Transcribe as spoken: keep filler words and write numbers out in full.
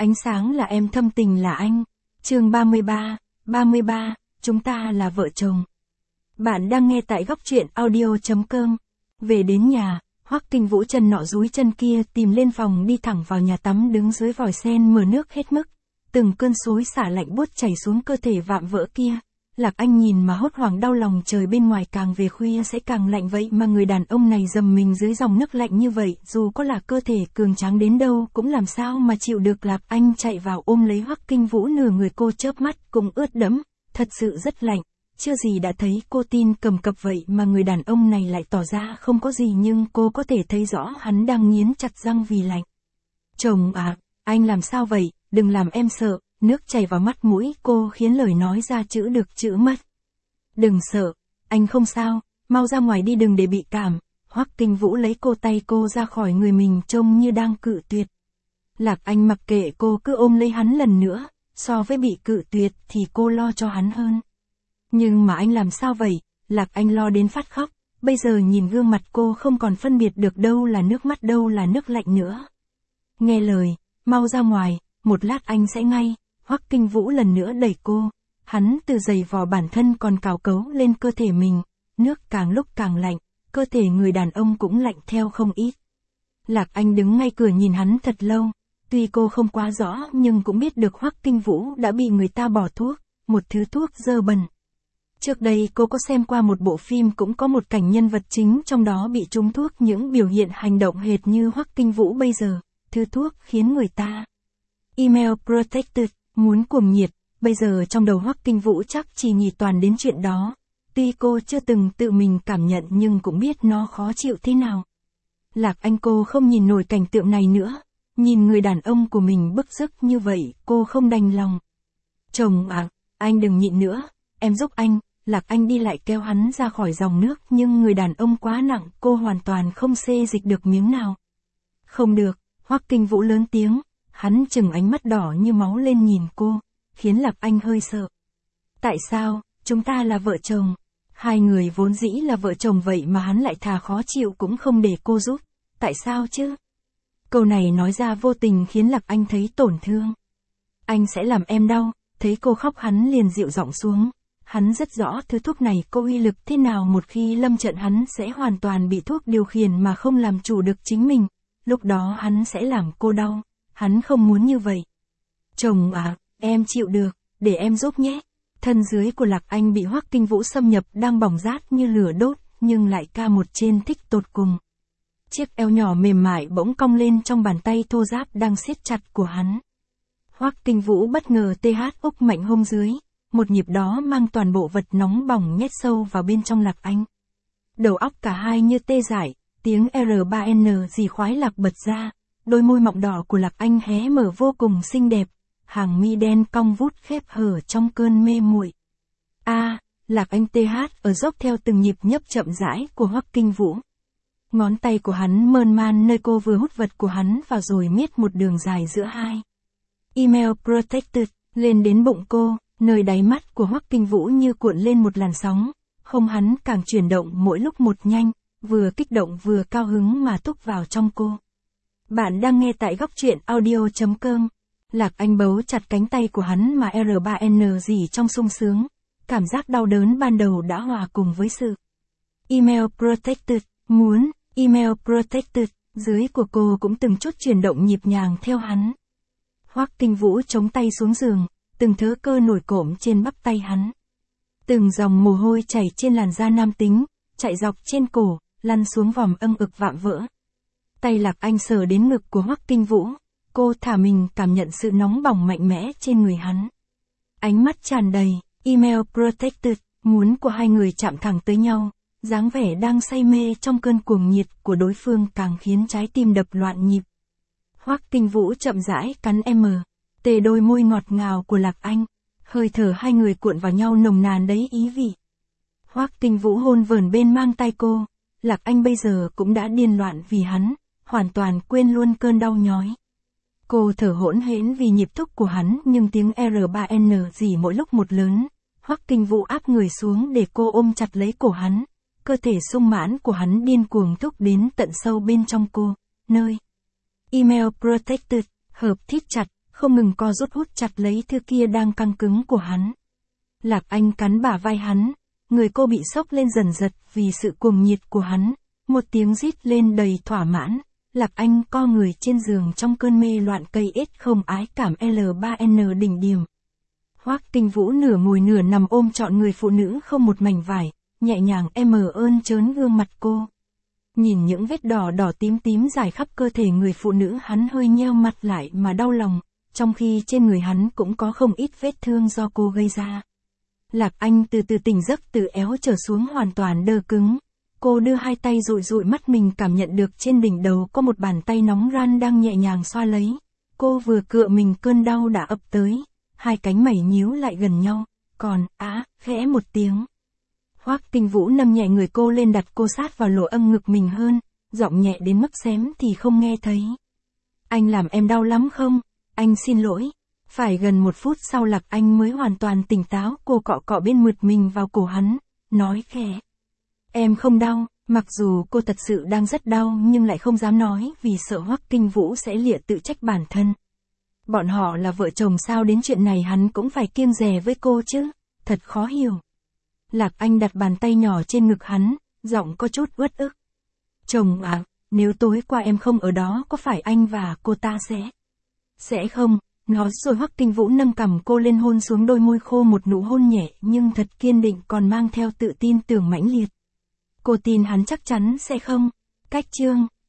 Ánh sáng là em, thâm tình là anh. Chương ba mươi ba, ba mươi ba, chúng ta là vợ chồng. Bạn đang nghe tại góc truyện audio chấm com. Về đến nhà, Hoắc Kinh Vũ chân nọ dúi chân kia tìm lên phòng đi thẳng vào nhà tắm, đứng dưới vòi sen mở nước hết mức. Từng cơn xối xả lạnh buốt chảy xuống cơ thể vạm vỡ kia. Lạc Anh nhìn mà hốt hoảng đau lòng, trời bên ngoài càng về khuya sẽ càng lạnh, vậy mà người đàn ông này dầm mình dưới dòng nước lạnh như vậy, dù có là cơ thể cường tráng đến đâu cũng làm sao mà chịu được. Lạc Anh chạy vào ôm lấy Hoắc Kinh Vũ, nửa người cô chớp mắt cũng ướt đẫm, thật sự rất lạnh. Chưa gì đã thấy cô tin cầm cập vậy mà người đàn ông này lại tỏ ra không có gì, nhưng cô có thể thấy rõ hắn đang nghiến chặt răng vì lạnh. Chồng à, anh làm sao vậy, đừng làm em sợ. Nước chảy vào mắt mũi cô khiến lời nói ra chữ được chữ mất. Đừng sợ, anh không sao, mau ra ngoài đi đừng để bị cảm. Hoắc Kinh Vũ lấy cô tay cô ra khỏi người mình, trông như đang cự tuyệt. Lạc Anh mặc kệ cô, cứ ôm lấy hắn lần nữa, so với bị cự tuyệt thì cô lo cho hắn hơn. Nhưng mà anh làm sao vậy? Lạc Anh lo đến phát khóc, bây giờ nhìn gương mặt cô không còn phân biệt được đâu là nước mắt đâu là nước lạnh nữa. Nghe lời, mau ra ngoài, một lát anh sẽ ngay. Hoắc Kinh Vũ lần nữa đẩy cô, hắn từ giày vò bản thân còn cào cấu lên cơ thể mình, nước càng lúc càng lạnh, cơ thể người đàn ông cũng lạnh theo không ít. Lạc Anh đứng ngay cửa nhìn hắn thật lâu, tuy cô không quá rõ nhưng cũng biết được Hoắc Kinh Vũ đã bị người ta bỏ thuốc, một thứ thuốc dơ bẩn. Trước đây cô có xem qua một bộ phim cũng có một cảnh nhân vật chính trong đó bị trúng thuốc, những biểu hiện hành động hệt như Hoắc Kinh Vũ bây giờ, thứ thuốc khiến người ta email protected. Muốn cuồng nhiệt, bây giờ trong đầu Hoắc Kinh Vũ chắc chỉ nghĩ toàn đến chuyện đó. Tuy cô chưa từng tự mình cảm nhận nhưng cũng biết nó khó chịu thế nào. Lạc Anh cô không nhìn nổi cảnh tượng này nữa, nhìn người đàn ông của mình bức rứt như vậy, cô không đành lòng. Chồng à, anh đừng nhịn nữa, em giúp anh. Lạc Anh đi lại kéo hắn ra khỏi dòng nước, nhưng người đàn ông quá nặng, cô hoàn toàn không xê dịch được miếng nào. Không được, Hoắc Kinh Vũ lớn tiếng. Hắn trừng ánh mắt đỏ như máu lên nhìn cô, khiến Lạc Anh hơi sợ. Tại sao, chúng ta là vợ chồng? Hai người vốn dĩ là vợ chồng vậy mà hắn lại thà khó chịu cũng không để cô giúp. Tại sao chứ? Câu này nói ra vô tình khiến Lạc Anh thấy tổn thương. Anh sẽ làm em đau. Thấy cô khóc hắn liền dịu giọng xuống. Hắn rất rõ thứ thuốc này có uy lực thế nào, một khi lâm trận hắn sẽ hoàn toàn bị thuốc điều khiển mà không làm chủ được chính mình. Lúc đó hắn sẽ làm cô đau. Hắn không muốn như vậy. Chồng à, em chịu được, để em giúp nhé. Thân dưới của Lạc Anh bị Hoắc Kinh Vũ xâm nhập đang bỏng rát như lửa đốt, nhưng lại ca một trên thích tột cùng. Chiếc eo nhỏ mềm mại bỗng cong lên trong bàn tay thô ráp đang siết chặt của hắn. Hoắc Kinh Vũ bất ngờ tê hát úp mạnh hông dưới, một nhịp đó mang toàn bộ vật nóng bỏng nhét sâu vào bên trong Lạc Anh. Đầu óc cả hai như tê dại, tiếng R ba N gì khoái lạc bật ra. Đôi môi mọng đỏ của Lạc Anh hé mở vô cùng xinh đẹp, hàng mi đen cong vút khép hở trong cơn mê muội. A, à, Lạc Anh tê hát ở dốc theo từng nhịp nhấp chậm rãi của Hoắc Kinh Vũ. Ngón tay của hắn mơn man nơi cô vừa hút vật của hắn vào rồi miết một đường dài giữa hai. Email protected, lên đến bụng cô, nơi đáy mắt của Hoắc Kinh Vũ như cuộn lên một làn sóng, hông hắn càng chuyển động mỗi lúc một nhanh, vừa kích động vừa cao hứng mà thúc vào trong cô. Bạn đang nghe tại góc truyện audio chấm com. Lạc Anh bấu chặt cánh tay của hắn mà R ba N gì trong sung sướng. Cảm giác đau đớn ban đầu đã hòa cùng với sự email protected, muốn, email protected, dưới của cô cũng từng chút chuyển động nhịp nhàng theo hắn. Hoắc Kinh Vũ chống tay xuống giường, từng thớ cơ nổi cộm trên bắp tay hắn. Từng dòng mồ hôi chảy trên làn da nam tính, chạy dọc trên cổ, lăn xuống vòng âng ực vạm vỡ. Tay Lạc Anh sờ đến ngực của Hoắc Kinh Vũ, cô thả mình cảm nhận sự nóng bỏng mạnh mẽ trên người hắn. Ánh mắt tràn đầy, email protected, muốn của hai người chạm thẳng tới nhau, dáng vẻ đang say mê trong cơn cuồng nhiệt của đối phương càng khiến trái tim đập loạn nhịp. Hoắc Kinh Vũ chậm rãi cắn M, tê đôi môi ngọt ngào của Lạc Anh, hơi thở hai người cuộn vào nhau nồng nàn đấy ý vị. Hoắc Kinh Vũ hôn vờn bên mang tay cô, Lạc Anh bây giờ cũng đã điên loạn vì hắn. Hoàn toàn quên luôn cơn đau nhói. Cô thở hỗn hển vì nhịp thúc của hắn, nhưng tiếng R ba N gì mỗi lúc một lớn. Hoắc Kinh Vũ áp người xuống để cô ôm chặt lấy cổ hắn. Cơ thể sung mãn của hắn điên cuồng thúc đến tận sâu bên trong cô, nơi email protected, hợp thít chặt, không ngừng co rút hút chặt lấy thứ kia đang căng cứng của hắn. Lạc Anh cắn bả vai hắn, người cô bị sốc lên dần giật vì sự cuồng nhiệt của hắn, một tiếng rít lên đầy thỏa mãn. Lạc Anh co người trên giường trong cơn mê loạn cây ết không ái cảm L ba N đỉnh điểm. Hoắc Kinh Vũ nửa ngồi nửa nằm ôm trọn người phụ nữ không một mảnh vải, nhẹ nhàng em ơn trớn gương mặt cô. Nhìn những vết đỏ đỏ tím tím dài khắp cơ thể người phụ nữ, hắn hơi nheo mặt lại mà đau lòng, trong khi trên người hắn cũng có không ít vết thương do cô gây ra. Lạc Anh từ từ tỉnh giấc, từ éo trở xuống hoàn toàn đơ cứng. Cô đưa hai tay dụi dụi mắt mình, cảm nhận được trên đỉnh đầu có một bàn tay nóng ran đang nhẹ nhàng xoa lấy. Cô vừa cựa mình, cơn đau đã ập tới, hai cánh mày nhíu lại gần nhau, còn, á, khẽ một tiếng. Hoắc Kinh Vũ nâng nhẹ người cô lên, đặt cô sát vào lỗ âm ngực mình hơn, giọng nhẹ đến mức xém thì không nghe thấy. Anh làm em đau lắm không? Anh xin lỗi. Phải gần một phút sau Lạc Anh mới hoàn toàn tỉnh táo, cô cọ cọ bên mượt mình vào cổ hắn, nói khẽ. Em không đau, mặc dù cô thật sự đang rất đau nhưng lại không dám nói vì sợ Hoắc Kinh Vũ sẽ lịa tự trách bản thân. Bọn họ là vợ chồng, sao đến chuyện này hắn cũng phải kiêng dè với cô chứ, thật khó hiểu. Lạc Anh đặt bàn tay nhỏ trên ngực hắn, giọng có chút uất ức. Chồng à, nếu tối qua em không ở đó có phải anh và cô ta sẽ... Sẽ không, nói rồi Hoắc Kinh Vũ nâng cằm cô lên, hôn xuống đôi môi khô, một nụ hôn nhẹ nhưng thật kiên định, còn mang theo tự tin tưởng mãnh liệt. Cô tin hắn chắc chắn sẽ không. Cách chương